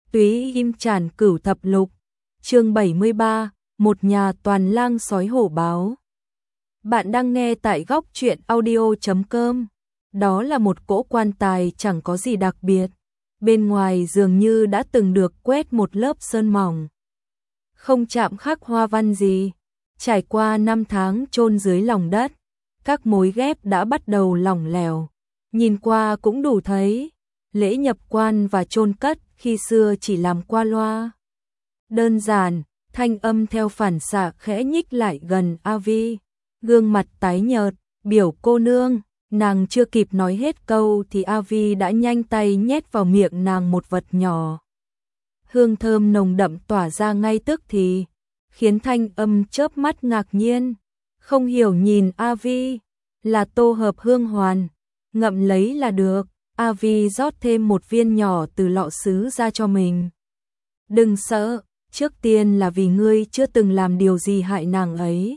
Túy Im Tràn Cửu Thập Lục, chương 73, một nhà toàn lang sói hổ báo. Bạn đang nghe tại góc truyện audio.com. Đó là một cỗ quan tài chẳng có gì đặc biệt. Bên ngoài dường như đã từng được quét một lớp sơn mỏng. Không chạm khắc hoa văn gì. Trải qua 5 tháng chôn dưới lòng đất, các mối ghép đã bắt đầu lỏng lẻo. Nhìn qua cũng đủ thấy, lễ nhập quan và chôn cất khi xưa chỉ làm qua loa. Đơn giản, thanh âm theo phản xạ khẽ nhích lại gần Avi, gương mặt tái nhợt, biểu cô nương. Nàng chưa kịp nói hết câu thì Avi đã nhanh tay nhét vào miệng nàng một vật nhỏ. Hương thơm nồng đậm tỏa ra ngay tức thì, khiến thanh âm chớp mắt ngạc nhiên. Không hiểu nhìn Avi, là tô hợp hương hoàn, ngậm lấy là được. Avi rót thêm một viên nhỏ từ lọ sứ ra cho mình. Đừng sợ, trước tiên là vì ngươi chưa từng làm điều gì hại nàng ấy.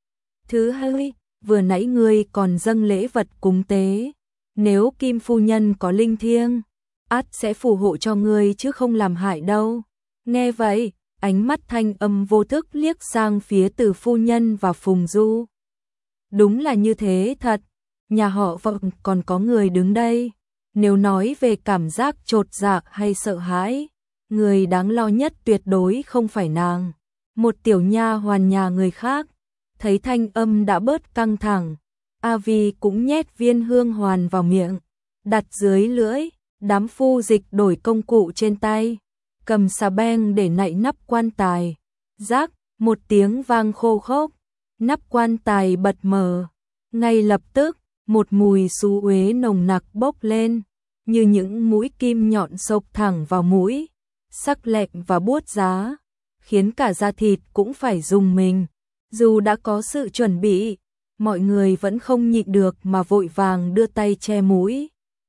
Thứ hai, vừa nãy ngươi còn dâng lễ vật cúng tế. Nếu Kim phu nhân có linh thiêng, ắt sẽ phù hộ cho ngươi chứ không làm hại đâu. Nghe vậy, ánh mắt thanh âm vô thức liếc sang phía Từ phu nhân và Phùng Du. Đúng là như thế thật, nhà họ vợ còn có người đứng đây. Nếu nói về cảm giác chột dạ hay sợ hãi, người đáng lo nhất tuyệt đối không phải nàng. Một tiểu nha hoàn nhà người khác, thấy thanh âm đã bớt căng thẳng, Avi cũng nhét viên hương hoàn vào miệng, đặt dưới lưỡi. Đám phu dịch đổi công cụ trên tay, cầm xà beng để nạy nắp quan tài. Rác, một tiếng vang khô khốc, nắp quan tài bật mở. Ngay lập tức, một mùi xú uế nồng nặc bốc lên, như những mũi kim nhọn xộc thẳng vào mũi, sắc lẹm và buốt giá, khiến cả da thịt cũng phải rùng mình. Dù đã có sự chuẩn bị, mọi người vẫn không nhịn được mà vội vàng đưa tay che mũi.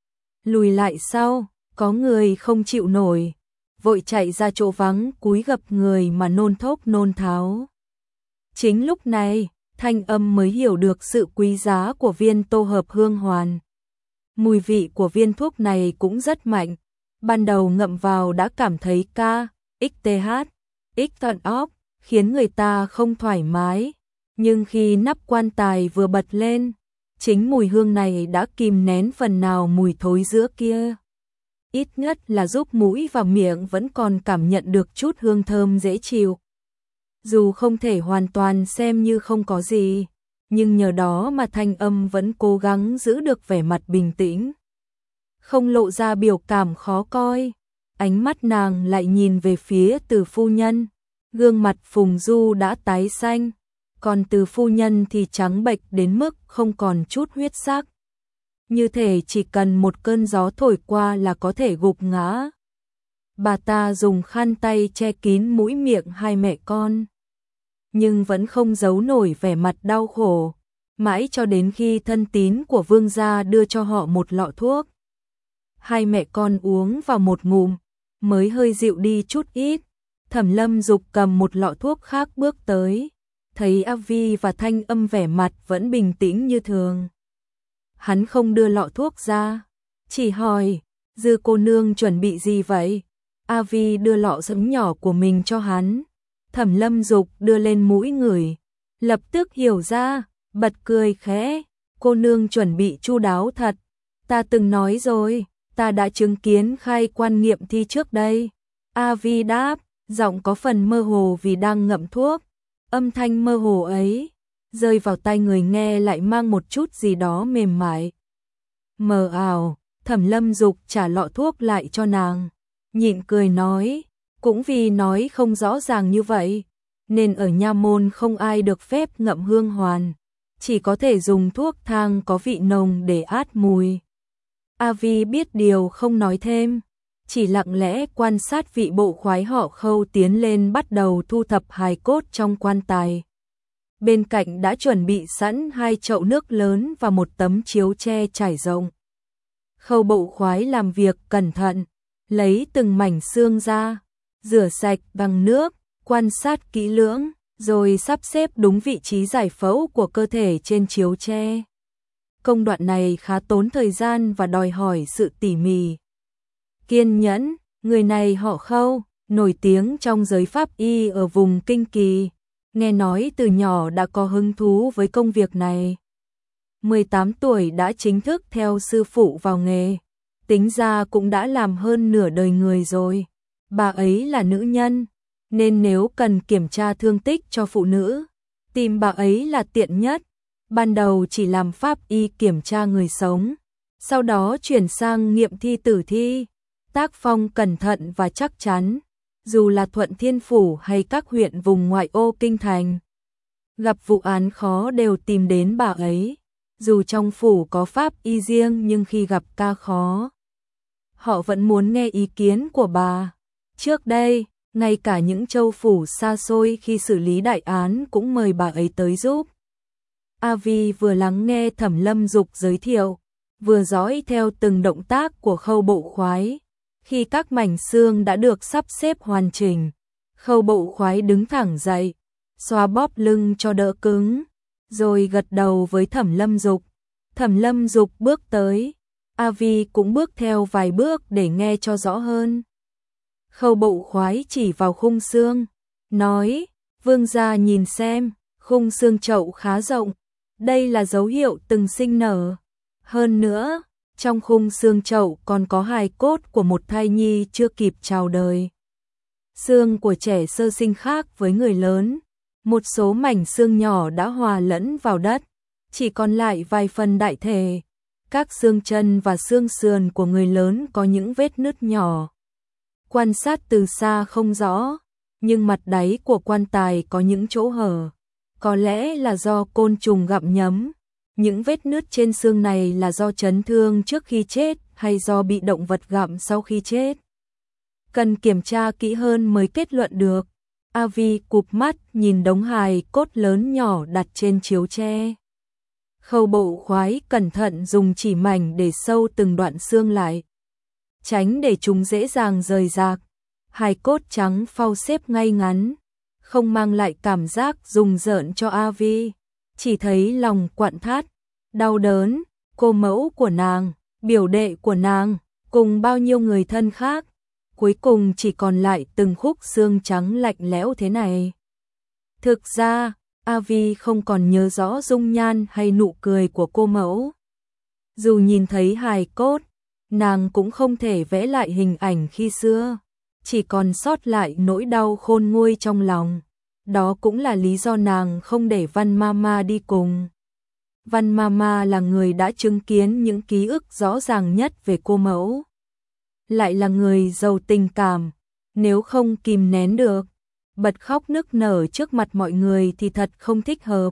Lùi lại sau, có người không chịu nổi, vội chạy ra chỗ vắng cúi gập người mà nôn thốc nôn tháo. Chính lúc này, thanh âm mới hiểu được sự quý giá của viên tô hợp hương hoàn. Mùi vị của viên thuốc này cũng rất mạnh, ban đầu ngậm vào đã cảm thấy KXTH, tận óc, khiến người ta không thoải mái, nhưng khi nắp quan tài vừa bật lên, chính mùi hương này đã kìm nén phần nào mùi thối giữa kia. Ít nhất là giúp mũi và miệng vẫn còn cảm nhận được chút hương thơm dễ chịu. Dù không thể hoàn toàn xem như không có gì, nhưng nhờ đó mà thanh âm vẫn cố gắng giữ được vẻ mặt bình tĩnh, không lộ ra biểu cảm khó coi. Ánh mắt nàng lại nhìn về phía Từ phu nhân, gương mặt Phùng Du đã tái xanh, còn Từ phu nhân thì trắng bệch đến mức không còn chút huyết sắc. Như thể chỉ cần một cơn gió thổi qua là có thể gục ngã. Bà ta dùng khăn tay che kín mũi miệng hai mẹ con, nhưng vẫn không giấu nổi vẻ mặt đau khổ, mãi cho đến khi thân tín của vương gia đưa cho họ một lọ thuốc. Hai mẹ con uống vào một ngụm, mới hơi dịu đi chút ít. Thẩm Lâm Dục cầm một lọ thuốc khác bước tới, thấy Avi và thanh âm vẻ mặt vẫn bình tĩnh như thường. Hắn không đưa lọ thuốc ra, chỉ hỏi, Dư cô nương chuẩn bị gì vậy? Avi đưa lọ sẫm nhỏ của mình cho hắn. Thẩm Lâm Dục đưa lên mũi ngửi, lập tức hiểu ra, bật cười khẽ, cô nương chuẩn bị chu đáo thật. Ta từng nói rồi, ta đã chứng kiến khai quan nghiệm thi trước đây. Avi đáp, giọng có phần mơ hồ vì đang ngậm thuốc. Âm thanh mơ hồ ấy, rơi vào tai người nghe lại mang một chút gì đó mềm mại. Mờ ảo, Thẩm Lâm Dục trả lọ thuốc lại cho nàng, nhịn cười nói, cũng vì nói không rõ ràng như vậy, nên ở nha môn không ai được phép ngậm hương hoàn, chỉ có thể dùng thuốc thang có vị nồng để át mùi. Avi biết điều không nói thêm, chỉ lặng lẽ quan sát vị bộ khoái họ Khâu tiến lên bắt đầu thu thập hài cốt trong quan tài. Bên cạnh đã chuẩn bị sẵn 2 chậu nước lớn và một tấm chiếu tre trải rộng. Khâu bộ khoái làm việc cẩn thận, lấy từng mảnh xương ra, rửa sạch bằng nước, quan sát kỹ lưỡng, rồi sắp xếp đúng vị trí giải phẫu của cơ thể trên chiếu tre. Công đoạn này khá tốn thời gian và đòi hỏi sự tỉ mỉ, kiên nhẫn. Người này họ Khâu, nổi tiếng trong giới pháp y ở vùng Kinh Kỳ, nghe nói từ nhỏ đã có hứng thú với công việc này. 18 tuổi đã chính thức theo sư phụ vào nghề, tính ra cũng đã làm hơn nửa đời người rồi. Bà ấy là nữ nhân, nên nếu cần kiểm tra thương tích cho phụ nữ, tìm bà ấy là tiện nhất. Ban đầu chỉ làm pháp y kiểm tra người sống, sau đó chuyển sang nghiệm thi tử thi, tác phong cẩn thận và chắc chắn, dù là Thuận Thiên Phủ hay các huyện vùng ngoại ô kinh thành. Gặp vụ án khó đều tìm đến bà ấy, dù trong phủ có pháp y riêng nhưng khi gặp ca khó, họ vẫn muốn nghe ý kiến của bà. Trước đây, ngay cả những châu phủ xa xôi khi xử lý đại án cũng mời bà ấy tới giúp. A Vi vừa lắng nghe Thẩm Lâm Dục giới thiệu, vừa dõi theo từng động tác của Khâu Bộ Khoái. Khi các mảnh xương đã được sắp xếp hoàn chỉnh, Khâu Bộ Khoái đứng thẳng dậy, xoa bóp lưng cho đỡ cứng, rồi gật đầu với Thẩm Lâm Dục. Thẩm Lâm Dục bước tới, A Vi cũng bước theo vài bước để nghe cho rõ hơn. Khâu Bộ Khoái chỉ vào khung xương, nói, vương gia nhìn xem, khung xương chậu khá rộng, đây là dấu hiệu từng sinh nở. Hơn nữa, trong khung xương chậu còn có hài cốt của một thai nhi chưa kịp chào đời. Xương của trẻ sơ sinh khác với người lớn, một số mảnh xương nhỏ đã hòa lẫn vào đất, chỉ còn lại vài phần đại thể. Các xương chân và xương sườn của người lớn có những vết nứt nhỏ. Quan sát từ xa không rõ, nhưng mặt đáy của quan tài có những chỗ hở. Có lẽ là do côn trùng gặm nhấm. Những vết nứt trên xương này là do chấn thương trước khi chết hay do bị động vật gặm sau khi chết. Cần kiểm tra kỹ hơn mới kết luận được. A Vi cụp mắt nhìn đống hài cốt lớn nhỏ đặt trên chiếu tre. Khâu Bộ Khoái cẩn thận dùng chỉ mảnh để sâu từng đoạn xương lại, tránh để chúng dễ dàng rời rạc. Hài cốt trắng phau xếp ngay ngắn, không mang lại cảm giác rùng rợn cho A Vi, chỉ thấy lòng quặn thắt, đau đớn. Cô mẫu của nàng, biểu đệ của nàng, cùng bao nhiêu người thân khác, cuối cùng chỉ còn lại từng khúc xương trắng lạnh lẽo thế này. Thực ra, A Vi không còn nhớ rõ dung nhan hay nụ cười của cô mẫu. Dù nhìn thấy hài cốt, nàng cũng không thể vẽ lại hình ảnh khi xưa, chỉ còn sót lại nỗi đau khôn nguôi trong lòng. Đó cũng là lý do nàng không để Văn Mama đi cùng. Văn Mama là người đã chứng kiến những ký ức rõ ràng nhất về cô mẫu, lại là người giàu tình cảm, nếu không kìm nén được, bật khóc nức nở trước mặt mọi người thì thật không thích hợp.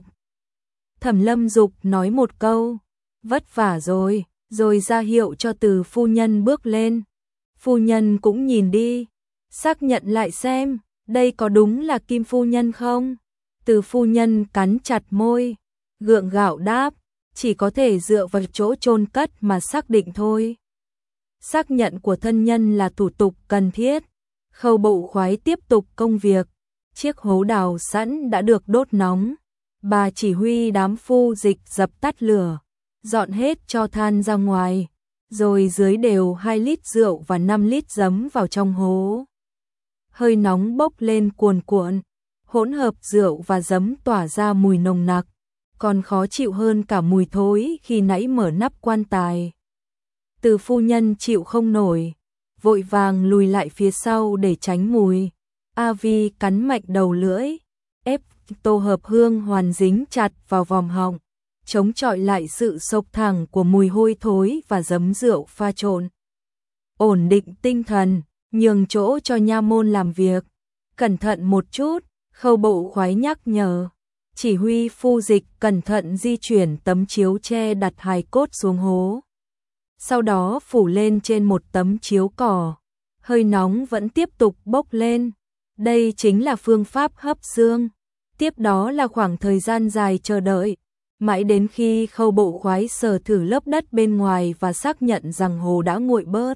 Thẩm Lâm Dục nói một câu, vất vả rồi ra hiệu cho Từ phu nhân bước lên. Phu nhân cũng nhìn đi, xác nhận lại xem, đây có đúng là Kim phu nhân không? Từ phu nhân cắn chặt môi, gượng gạo đáp, chỉ có thể dựa vào chỗ chôn cất mà xác định thôi. Xác nhận của thân nhân là thủ tục cần thiết. Khâu Bộ Khoái tiếp tục công việc. Chiếc hố đào sẵn đã được đốt nóng. Bà chỉ huy đám phu dịch dập tắt lửa, dọn hết tro than ra ngoài, rồi dưới đều 2 lít rượu và 5 lít giấm vào trong hố. Hơi nóng bốc lên cuồn cuộn, hỗn hợp rượu và giấm tỏa ra mùi nồng nặc, còn khó chịu hơn cả mùi thối khi nãy mở nắp quan tài. Từ phu nhân chịu không nổi, vội vàng lùi lại phía sau để tránh mùi. A Vi cắn mạnh đầu lưỡi, ép tô hợp hương hoàn dính chặt vào vòm họng, chống chọi lại sự sộc thẳng của mùi hôi thối và giấm rượu pha trộn. Ổn định tinh thần, nhường chỗ cho nha môn làm việc. Cẩn thận một chút, Khâu Bộ Khoái nhắc nhở. Chỉ huy phu dịch cẩn thận di chuyển tấm chiếu tre đặt hài cốt xuống hố. Sau đó phủ lên trên một tấm chiếu cỏ. Hơi nóng vẫn tiếp tục bốc lên. Đây chính là phương pháp hấp xương. Tiếp đó là khoảng thời gian dài chờ đợi, mãi đến khi Khâu Bộ Khoái sờ thử lớp đất bên ngoài và xác nhận rằng hồ đã nguội bớt,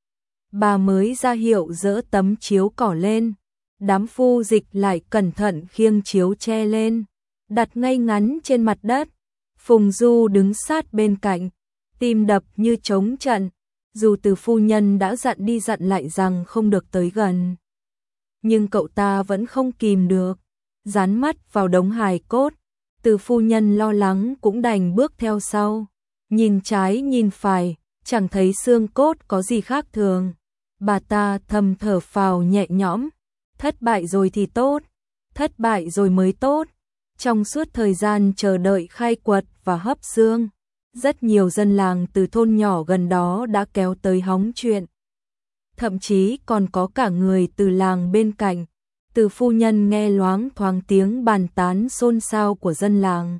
bà mới ra hiệu dỡ tấm chiếu cỏ lên. Đám phu dịch lại cẩn thận khiêng chiếu tre lên, đặt ngay ngắn trên mặt đất. Phùng Du đứng sát bên cạnh, tim đập như trống trận. dù Từ phu nhân đã dặn đi dặn lại rằng không được tới gần. Nhưng cậu ta vẫn không kìm được, dán mắt vào đống hài cốt. Từ phu nhân lo lắng cũng đành bước theo sau, nhìn trái nhìn phải, chẳng thấy xương cốt có gì khác thường. Bà ta thầm thở phào nhẹ nhõm, thất bại rồi thì tốt, thất bại rồi mới tốt. Trong suốt thời gian chờ đợi khai quật và hấp xương, rất nhiều dân làng từ thôn nhỏ gần đó đã kéo tới hóng chuyện. Thậm chí còn có cả người từ làng bên cạnh. Từ phu nhân nghe loáng thoáng tiếng bàn tán xôn xao của dân làng,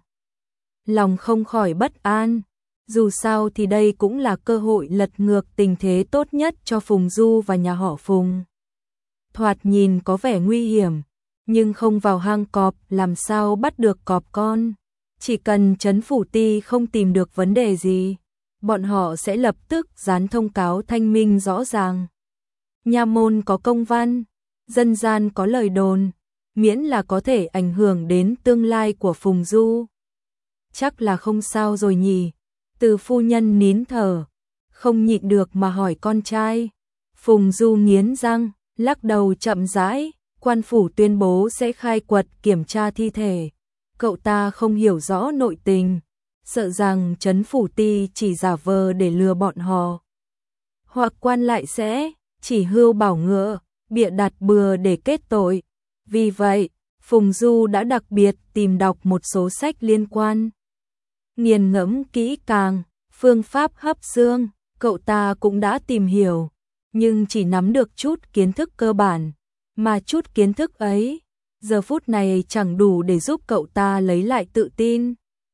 lòng không khỏi bất an. Dù sao thì đây cũng là cơ hội lật ngược tình thế tốt nhất cho Phùng Du và nhà họ Phùng. Thoạt nhìn có vẻ nguy hiểm, nhưng không vào hang cọp làm sao bắt được cọp con. Chỉ cần trấn phủ ty không tìm được vấn đề gì, bọn họ sẽ lập tức dán thông cáo thanh minh rõ ràng. Nha môn có công văn, dân gian có lời đồn, miễn là có thể ảnh hưởng đến tương lai của Phùng Du. Chắc là không sao rồi nhỉ. Từ phu nhân nín thở, không nhịn được mà hỏi con trai. Phùng Du nghiến răng, lắc đầu chậm rãi, quan phủ tuyên bố sẽ khai quật kiểm tra thi thể. Cậu ta không hiểu rõ nội tình, sợ rằng trấn phủ ty chỉ giả vờ để lừa bọn họ. Hoặc quan lại sẽ chỉ hươu bảo ngựa, bịa đặt bừa để kết tội. Vì vậy, Phùng Du đã đặc biệt tìm đọc một số sách liên quan. Nghiền ngẫm kỹ càng, phương pháp hấp xương, cậu ta cũng đã tìm hiểu, nhưng chỉ nắm được chút kiến thức cơ bản, mà chút kiến thức ấy, giờ phút này chẳng đủ để giúp cậu ta lấy lại tự tin.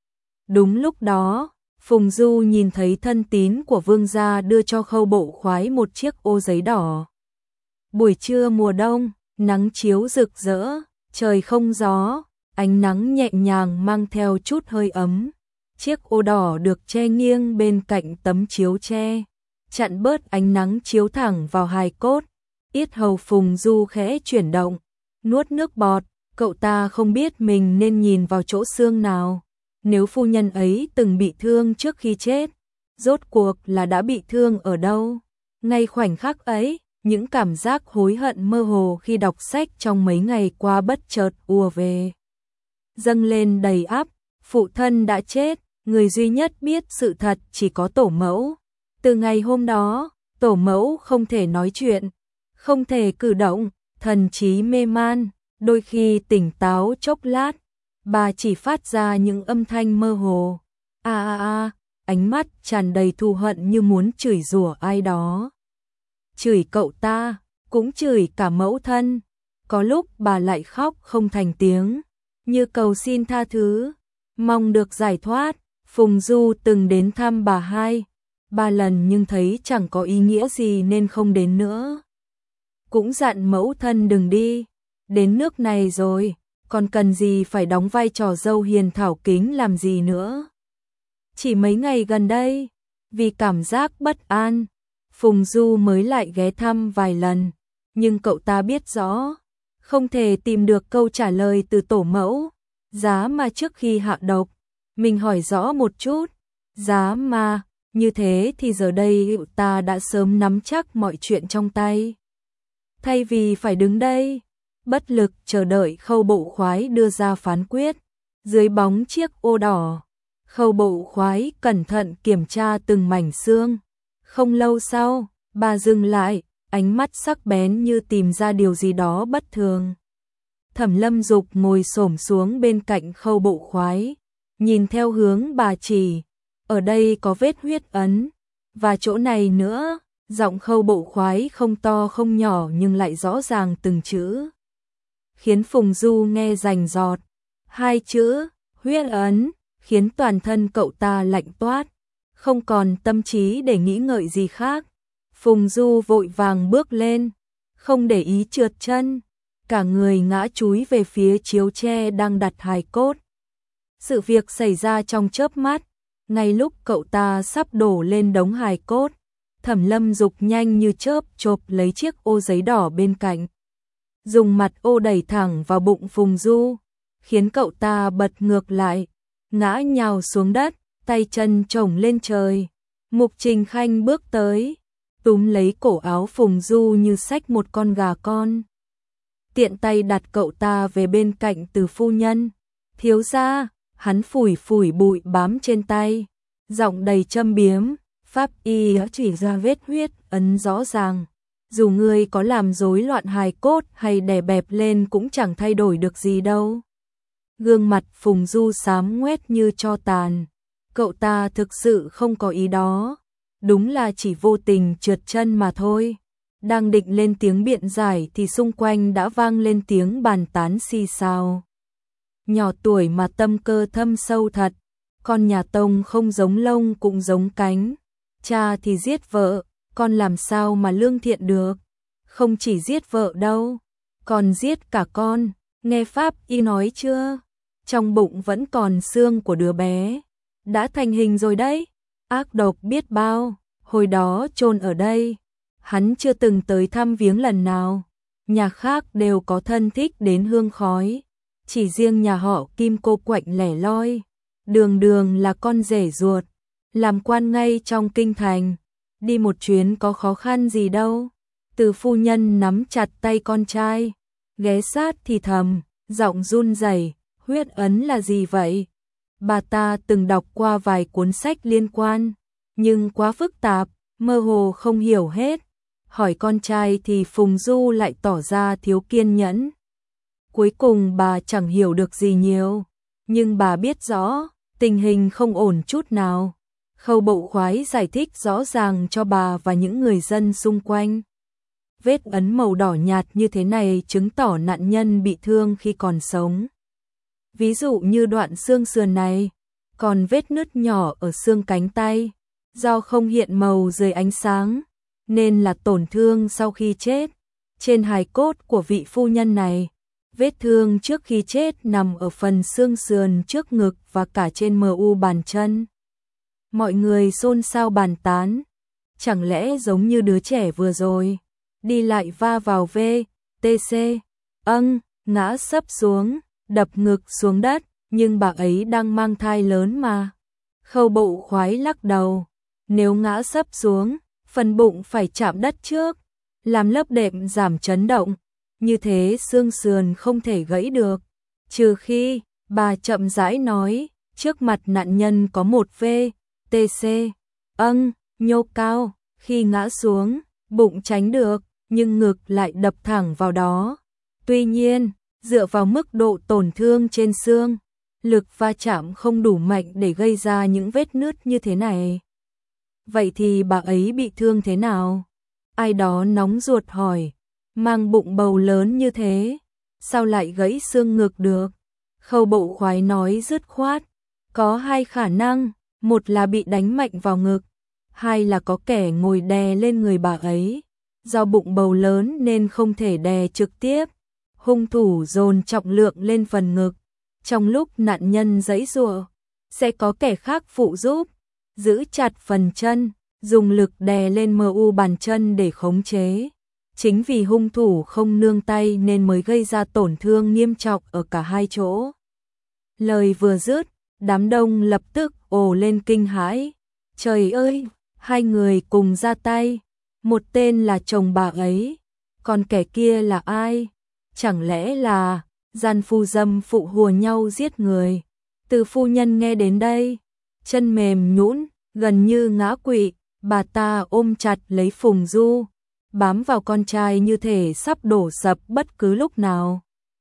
Đúng lúc đó, Phùng Du nhìn thấy thân tín của vương gia đưa cho Khâu Bộ Khoái một chiếc ô giấy đỏ. Buổi trưa mùa đông, nắng chiếu rực rỡ, trời không gió, ánh nắng nhẹ nhàng mang theo chút hơi ấm. Chiếc ô đỏ được che nghiêng bên cạnh tấm chiếu tre, chặn bớt ánh nắng chiếu thẳng vào hài cốt. Yết hầu Phùng Du khẽ chuyển động, nuốt nước bọt, cậu ta không biết mình nên nhìn vào chỗ xương nào. Nếu phu nhân ấy từng bị thương trước khi chết, rốt cuộc là đã bị thương ở đâu? Ngay khoảnh khắc ấy, những cảm giác hối hận mơ hồ khi đọc sách trong mấy ngày qua bất chợt ùa về. Dâng lên đầy ắp, phụ thân đã chết, người duy nhất biết sự thật chỉ có tổ mẫu. Từ ngày hôm đó, tổ mẫu không thể nói chuyện, không thể cử động, thần trí mê man, đôi khi tỉnh táo chốc lát, bà chỉ phát ra những âm thanh mơ hồ. Ánh mắt tràn đầy thù hận như muốn chửi rủa ai đó. Chửi cậu ta, cũng chửi cả mẫu thân. Có lúc bà lại khóc không thành tiếng, như cầu xin tha thứ, mong được giải thoát. Phùng Du từng đến thăm bà 2-3 lần nhưng thấy chẳng có ý nghĩa gì nên không đến nữa. Cũng dặn mẫu thân đừng đi, đến nước này rồi, còn cần gì phải đóng vai trò dâu hiền thảo kính làm gì nữa. Chỉ mấy ngày gần đây, vì cảm giác bất an, Phùng Du mới lại ghé thăm vài lần, nhưng cậu ta biết rõ, không thể tìm được câu trả lời từ tổ mẫu. Giá mà trước khi hạ độc, mình hỏi rõ một chút, giá mà, như thế thì giờ đây ta đã sớm nắm chắc mọi chuyện trong tay. Thay vì phải đứng đây, bất lực chờ đợi Khâu Bộ Khoái đưa ra phán quyết, dưới bóng chiếc ô đỏ, Khâu Bộ Khoái cẩn thận kiểm tra từng mảnh xương. Không lâu sau, bà dừng lại, ánh mắt sắc bén như tìm ra điều gì đó bất thường. Thẩm Lâm Dục ngồi xổm xuống bên cạnh Khâu Bộ Khoái, nhìn theo hướng bà chỉ, ở đây có vết huyết ấn, và chỗ này nữa. Giọng Khâu Bộ Khoái không to không nhỏ nhưng lại rõ ràng từng chữ, khiến Phùng Du nghe rành rọt. 2 chữ, huyết ấn, khiến toàn thân cậu ta lạnh toát, không còn tâm trí để nghĩ ngợi gì khác. Phùng Du vội vàng bước lên, không để ý trượt chân, cả người ngã chúi về phía chiếu tre đang đặt hài cốt. Sự việc xảy ra trong chớp mắt, ngay lúc cậu ta sắp đổ lên đống hài cốt, Thẩm Lâm Dục nhanh như chớp chộp lấy chiếc ô giấy đỏ bên cạnh, dùng mặt ô đẩy thẳng vào bụng Phùng Du, khiến cậu ta bật ngược lại, ngã nhào xuống đất, tay chân chổng lên trời. Mục Trình Khanh bước tới, túm lấy cổ áo Phùng Du như xách một con gà con. Tiện tay đặt cậu ta về bên cạnh Từ phu nhân. Thiếu gia, hắn phủi phủi bụi bám trên tay, giọng đầy châm biếm, pháp y chỉ ra vết huyết ấn rõ ràng. Dù ngươi có làm rối loạn hài cốt hay đè bẹp lên cũng chẳng thay đổi được gì đâu. Gương mặt Phùng Du xám ngoét như tro tàn. Cậu ta thực sự không có ý đó. Đúng là chỉ vô tình trượt chân mà thôi. Đang định lên tiếng biện giải thì xung quanh đã vang lên tiếng bàn tán xì xào. Nhỏ tuổi mà tâm cơ thâm sâu thật. Con nhà Tông không giống lông cũng giống cánh. Cha thì giết vợ, con làm sao mà lương thiện được. Không chỉ giết vợ đâu, còn giết cả con. Nghe pháp y nói chưa? Trong bụng vẫn còn xương của đứa bé. Đã thành hình rồi đấy. Ác độc biết bao. Hồi đó chôn ở đây, hắn chưa từng tới thăm viếng lần nào. Nhà khác đều có thân thích đến hương khói. Chỉ riêng nhà họ Kim cô quạnh lẻ loi. Đường đường là con rể ruột. Làm quan ngay trong kinh thành. Đi một chuyến có khó khăn gì đâu. Từ phu nhân nắm chặt tay con trai, ghé sát thì thầm, giọng run rẩy, huyết ấn là gì vậy? Bà ta từng đọc qua vài cuốn sách liên quan, nhưng quá phức tạp, mơ hồ không hiểu hết. Hỏi con trai thì Phùng Du lại tỏ ra thiếu kiên nhẫn. Cuối cùng bà chẳng hiểu được gì nhiều, nhưng bà biết rõ, tình hình không ổn chút nào. Khâu Bậu Khoái giải thích rõ ràng cho bà và những người dân xung quanh. Vết ấn màu đỏ nhạt như thế này chứng tỏ nạn nhân bị thương khi còn sống. Ví dụ như đoạn xương sườn này, còn vết nứt nhỏ ở xương cánh tay, do không hiện màu dưới ánh sáng, nên là tổn thương sau khi chết. Trên hài cốt của vị phu nhân này, vết thương trước khi chết nằm ở phần xương sườn trước ngực và cả trên mu bàn chân. Mọi người xôn xao bàn tán, chẳng lẽ giống như đứa trẻ vừa rồi, đi lại va vào VTC, ngã sấp xuống, đập ngực xuống đất, nhưng bà ấy đang mang thai lớn mà. Khâu Bậu Khoái lắc đầu, nếu ngã sấp xuống, phần bụng phải chạm đất trước, làm lớp đệm giảm chấn động, như thế xương sườn không thể gãy được, trừ khi, bà chậm rãi nói, trước mặt nạn nhân có một VTC, nhô cao, khi ngã xuống, bụng tránh được, nhưng ngực lại đập thẳng vào đó. Tuy nhiên, dựa vào mức độ tổn thương trên xương, lực va chạm không đủ mạnh để gây ra những vết nứt như thế này. Vậy thì bà ấy bị thương thế nào? Ai đó nóng ruột hỏi, mang bụng bầu lớn như thế, sao lại gãy xương ngực được? Khâu Bậu Khoái nói dứt khoát, có hai khả năng, một là bị đánh mạnh vào ngực, hai là có kẻ ngồi đè lên người bà ấy. Do bụng bầu lớn nên không thể đè trực tiếp, hung thủ dồn trọng lượng lên phần ngực. Trong lúc nạn nhân giãy giụa, sẽ có kẻ khác phụ giúp, giữ chặt phần chân, dùng lực đè lên mu bàn chân để khống chế. Chính vì hung thủ không nương tay nên mới gây ra tổn thương nghiêm trọng ở cả hai chỗ. Lời vừa dứt, đám đông lập tức ồ lên kinh hãi. Trời ơi, hai người cùng ra tay. Một tên là chồng bà ấy, còn kẻ kia là ai? Chẳng lẽ là gian phu dâm phụ hùa nhau giết người? Từ phu nhân nghe đến đây, chân mềm nhũn, gần như ngã quỵ, bà ta ôm chặt lấy Phùng Du, bám vào con trai như thể sắp đổ sập bất cứ lúc nào.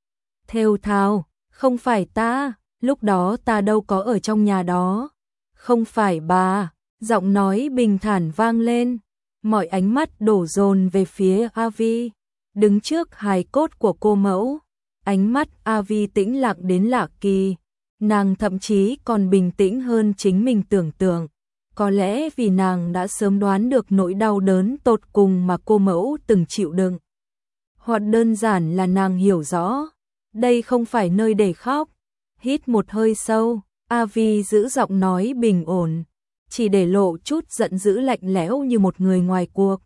Thều thào, không phải ta, lúc đó ta đâu có ở trong nhà đó. Không phải bà, giọng nói bình thản vang lên. Mọi ánh mắt đổ dồn về phía Avi, đứng trước hài cốt của cô mẫu. Ánh mắt Avi tĩnh lặng đến lạ kỳ, nàng thậm chí còn bình tĩnh hơn chính mình tưởng tượng. Có lẽ vì nàng đã sớm đoán được nỗi đau đớn tột cùng mà cô mẫu từng chịu đựng. Hoặc đơn giản là nàng hiểu rõ, đây không phải nơi để khóc. Hít một hơi sâu, Avi giữ giọng nói bình ổn, chỉ để lộ chút giận dữ lạnh lẽo như một người ngoài cuộc.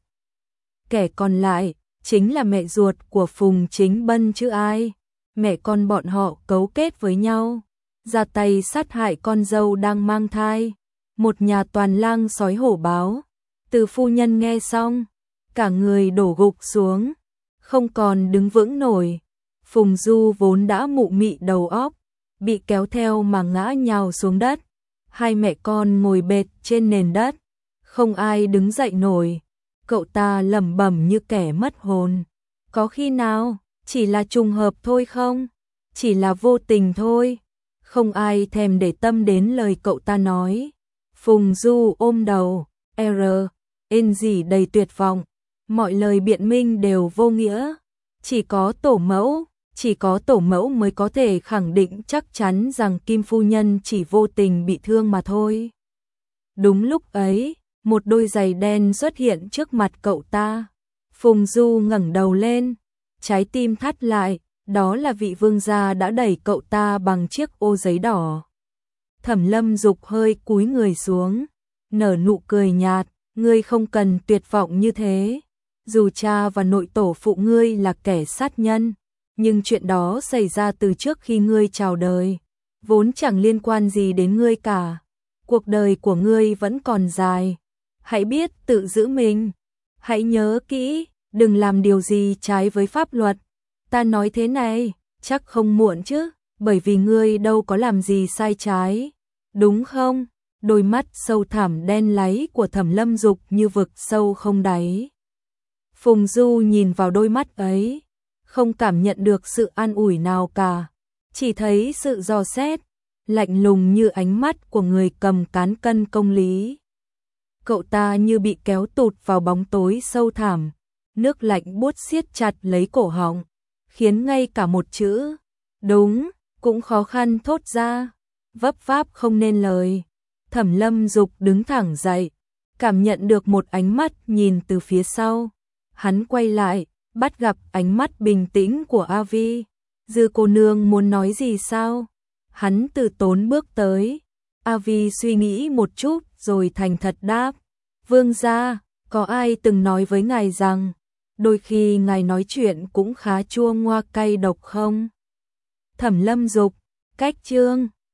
Kẻ còn lại, chính là mẹ ruột của Phùng Chính Bân chứ ai. Mẹ con bọn họ cấu kết với nhau, ra tay sát hại con dâu đang mang thai. Một nhà toàn lang sói hổ báo. Từ phu nhân nghe xong, cả người đổ gục xuống, không còn đứng vững nổi. Phùng Du vốn đã mụ mị đầu óc, bị kéo theo mà ngã nhào xuống đất. Hai mẹ con ngồi bệt trên nền đất, không ai đứng dậy nổi. Cậu ta lẩm bẩm như kẻ mất hồn. Có khi nào, chỉ là trùng hợp thôi không? Chỉ là vô tình thôi. Không ai thèm để tâm đến lời cậu ta nói. Phùng Du ôm đầu, N gì đầy tuyệt vọng. Mọi lời biện minh đều vô nghĩa. Chỉ có tổ mẫu mới có thể khẳng định chắc chắn rằng Kim phu nhân chỉ vô tình bị thương mà thôi. Đúng lúc ấy, một đôi giày đen xuất hiện trước mặt cậu ta. Phùng Du ngẩng đầu lên, trái tim thắt lại, đó là vị vương gia đã đẩy cậu ta bằng chiếc ô giấy đỏ. Thẩm Lâm Dục hơi cúi người xuống, nở nụ cười nhạt, ngươi không cần tuyệt vọng như thế. Dù cha và nội tổ phụ ngươi là kẻ sát nhân, nhưng chuyện đó xảy ra từ trước khi ngươi chào đời, vốn chẳng liên quan gì đến ngươi cả. Cuộc đời của ngươi vẫn còn dài, hãy biết tự giữ mình. Hãy nhớ kỹ, đừng làm điều gì trái với pháp luật. Ta nói thế này, chắc không muộn chứ, bởi vì ngươi đâu có làm gì sai trái, đúng không? Đôi mắt sâu thẳm đen láy của Thẩm Lâm Dục như vực sâu không đáy. Phùng Du nhìn vào đôi mắt ấy, không cảm nhận được sự an ủi nào cả, chỉ thấy sự dò xét, lạnh lùng như ánh mắt của người cầm cán cân công lý. Cậu ta như bị kéo tụt vào bóng tối sâu thẳm, nước lạnh buốt siết chặt lấy cổ họng, khiến ngay cả một chữ đúng cũng khó khăn thốt ra, vấp váp không nên lời. Thẩm Lâm Dục đứng thẳng dậy, cảm nhận được một ánh mắt nhìn từ phía sau. Hắn quay lại, bắt gặp ánh mắt bình tĩnh của A Vi. Dư cô nương muốn nói gì sao? Hắn từ tốn bước tới. A Vi suy nghĩ một chút rồi thành thật đáp. Vương gia, có ai từng nói với ngài rằng đôi khi ngài nói chuyện cũng khá chua ngoa cay độc không? Thẩm Lâm Dục, cách chương